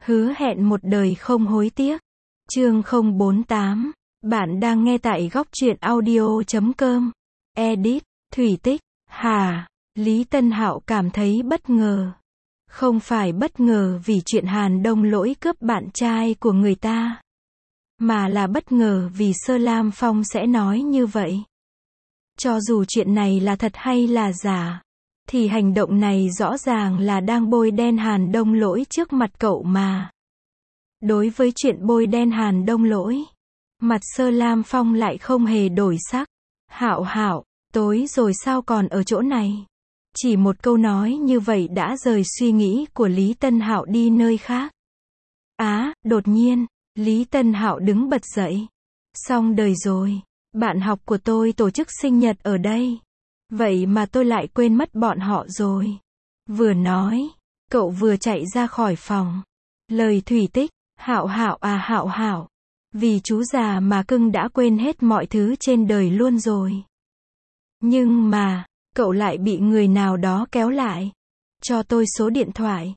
Hứa hẹn một đời không hối tiếc. Chương 048. Bạn đang nghe tại góc truyện audio.com. Edit, Thủy Tích. Lý Tân Hạo cảm thấy bất ngờ. Không phải bất ngờ vì chuyện Hàn Đông Lỗi cướp bạn trai của người ta, mà là bất ngờ vì Sơ Lam Phong sẽ nói như vậy. Cho dù chuyện này là thật hay là giả, thì hành động này rõ ràng là đang bôi đen Hàn Đông Lỗi trước mặt cậu mà. Đối với chuyện bôi đen Hàn Đông Lỗi, mặt Sơ Lam Phong lại không hề đổi sắc. Hạo, tối rồi sao còn ở chỗ này? Chỉ một câu nói như vậy đã rời suy nghĩ của Lý Tân Hạo đi nơi khác. Đột nhiên, Lý Tân Hạo đứng bật dậy. Xong đời rồi, bạn học của tôi tổ chức sinh nhật ở đây. Vậy mà tôi lại quên mất bọn họ rồi. Vừa nói, cậu vừa chạy ra khỏi phòng. Lời Thủy Tích, Hạo. Vì chú già mà cưng đã quên hết mọi thứ trên đời luôn rồi. Nhưng mà, cậu lại bị người nào đó kéo lại. Cho tôi số điện thoại.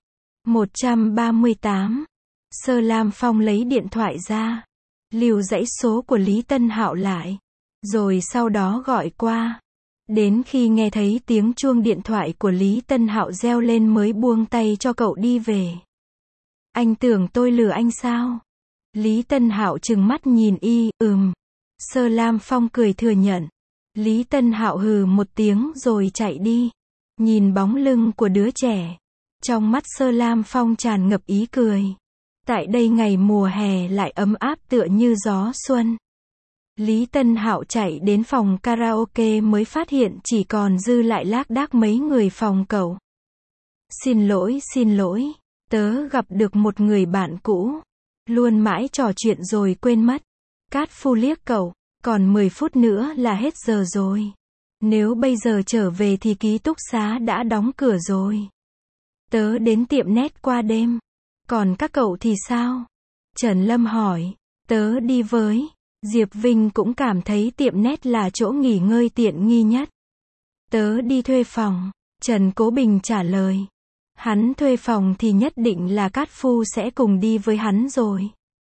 138. Sơ Lam Phong lấy điện thoại ra, lưu dãy số của Lý Tân Hạo lại, rồi sau đó gọi qua. Đến khi nghe thấy tiếng chuông điện thoại của Lý Tân Hạo reo lên mới buông tay cho cậu đi về. Anh tưởng tôi lừa anh sao? Lý Tân Hạo trừng mắt nhìn Sơ Lam Phong cười thừa nhận. Lý Tân Hạo hừ một tiếng rồi chạy đi. Nhìn bóng lưng của đứa trẻ, trong mắt Sơ Lam Phong tràn ngập ý cười. Tại đây ngày mùa hè lại ấm áp tựa như gió xuân. Lý Tân Hạo chạy đến phòng karaoke mới phát hiện chỉ còn dư lại lác đác mấy người phòng cậu. Xin lỗi, tớ gặp được một người bạn cũ. Luôn mãi trò chuyện rồi quên mất. Cát Phu liếc cậu, còn 10 phút nữa là hết giờ rồi. Nếu bây giờ trở về thì ký túc xá đã đóng cửa rồi. Tớ đến tiệm net qua đêm. Còn các cậu thì sao? Trần Lâm hỏi. Tớ đi với. Diệp Vinh cũng cảm thấy tiệm net là chỗ nghỉ ngơi tiện nghi nhất. Tớ đi thuê phòng. Trần Cố Bình trả lời. Hắn thuê phòng thì nhất định là Cát Phu sẽ cùng đi với hắn rồi.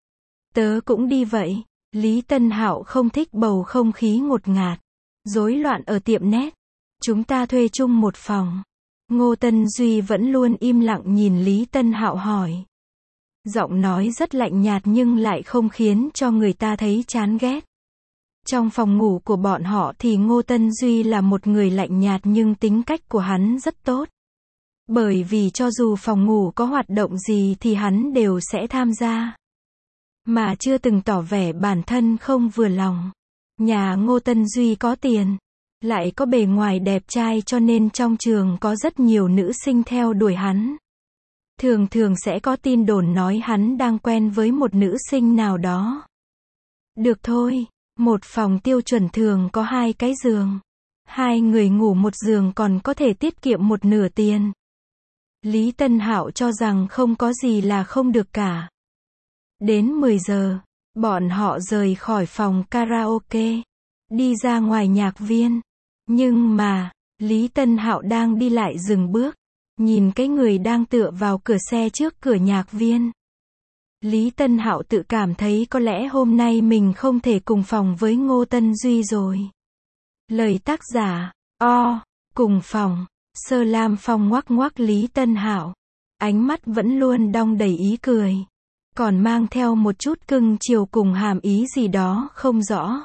Tớ cũng đi vậy. Lý Tân Hạo không thích bầu không khí ngột ngạt, rối loạn ở tiệm net. Chúng ta thuê chung một phòng. Ngô Tân Duy vẫn luôn im lặng nhìn Lý Tân Hạo hỏi. Giọng nói rất lạnh nhạt nhưng lại không khiến cho người ta thấy chán ghét. Trong phòng ngủ của bọn họ thì Ngô Tân Duy là một người lạnh nhạt nhưng tính cách của hắn rất tốt. Bởi vì cho dù phòng ngủ có hoạt động gì thì hắn đều sẽ tham gia, mà chưa từng tỏ vẻ bản thân không vừa lòng. Nhà Ngô Tân Duy có tiền, lại có bề ngoài đẹp trai cho nên trong trường có rất nhiều nữ sinh theo đuổi hắn. Thường sẽ có tin đồn nói hắn đang quen với một nữ sinh nào đó. Được thôi, một phòng tiêu chuẩn thường có 2 cái giường. 2 người ngủ một giường còn có thể tiết kiệm một nửa tiền. Lý Tân Hạo cho rằng không có gì là không được cả. Đến 10 giờ, bọn họ rời khỏi phòng karaoke, đi ra ngoài nhạc viên. Nhưng mà, Lý Tân Hạo đang đi lại dừng bước, nhìn cái người đang tựa vào cửa xe trước cửa nhạc viên. Lý Tân Hạo tự cảm thấy có lẽ hôm nay mình không thể cùng phòng với Ngô Tân Duy rồi. Lời tác giả, cùng phòng. Sơ Lam Phong ngoắc Lý Tân Hạo, ánh mắt vẫn luôn đong đầy ý cười, còn mang theo một chút cưng chiều cùng hàm ý gì đó không rõ.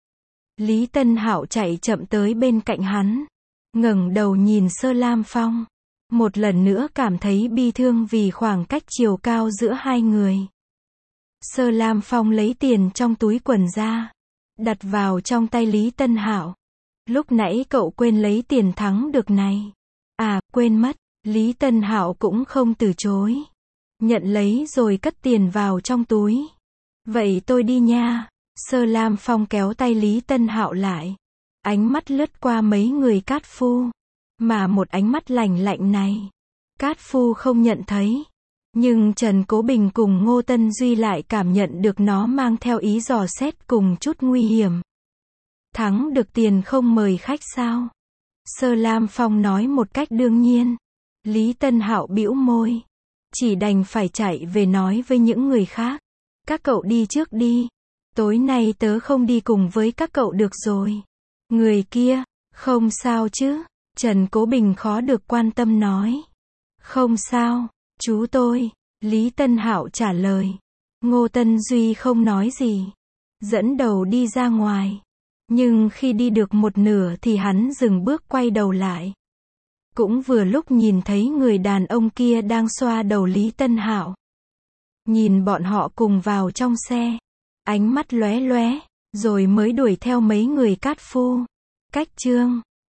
Lý Tân Hạo chạy chậm tới bên cạnh hắn, ngẩng đầu nhìn Sơ Lam Phong, một lần nữa cảm thấy bi thương vì khoảng cách chiều cao giữa hai người. Sơ Lam Phong lấy tiền trong túi quần ra, đặt vào trong tay Lý Tân Hạo. Lúc nãy cậu quên lấy tiền thắng được này. Quên mất. Lý Tân Hạo cũng không từ chối, nhận lấy rồi cất tiền vào trong túi. Vậy tôi đi nha. Sơ Lam Phong kéo tay Lý Tân Hạo lại, ánh mắt lướt qua mấy người Cát Phu, mà một ánh mắt lạnh lạnh này, Cát Phu không nhận thấy, nhưng Trần Cố Bình cùng Ngô Tân Duy lại cảm nhận được nó mang theo ý dò xét cùng chút nguy hiểm. Thắng được tiền không mời khách sao? Sơ Lam Phong nói một cách đương nhiên. Lý Tân Hạo bĩu môi. chỉ đành phải chạy về nói với những người khác. Các cậu đi trước đi. Tối nay tớ không đi cùng với các cậu được rồi. Người kia, không sao chứ? Trần Cố Bình khó được quan tâm nói. Không sao, chú tôi. Lý Tân Hạo trả lời. Ngô Tân Duy không nói gì. Dẫn đầu đi ra ngoài. Nhưng khi đi được một nửa thì hắn dừng bước quay đầu lại. Cũng vừa lúc nhìn thấy người đàn ông kia đang xoa đầu Lý Tân Hạo. Nhìn bọn họ cùng vào trong xe. Ánh mắt lóe lóe, rồi mới đuổi theo mấy người cát phu. Cách chương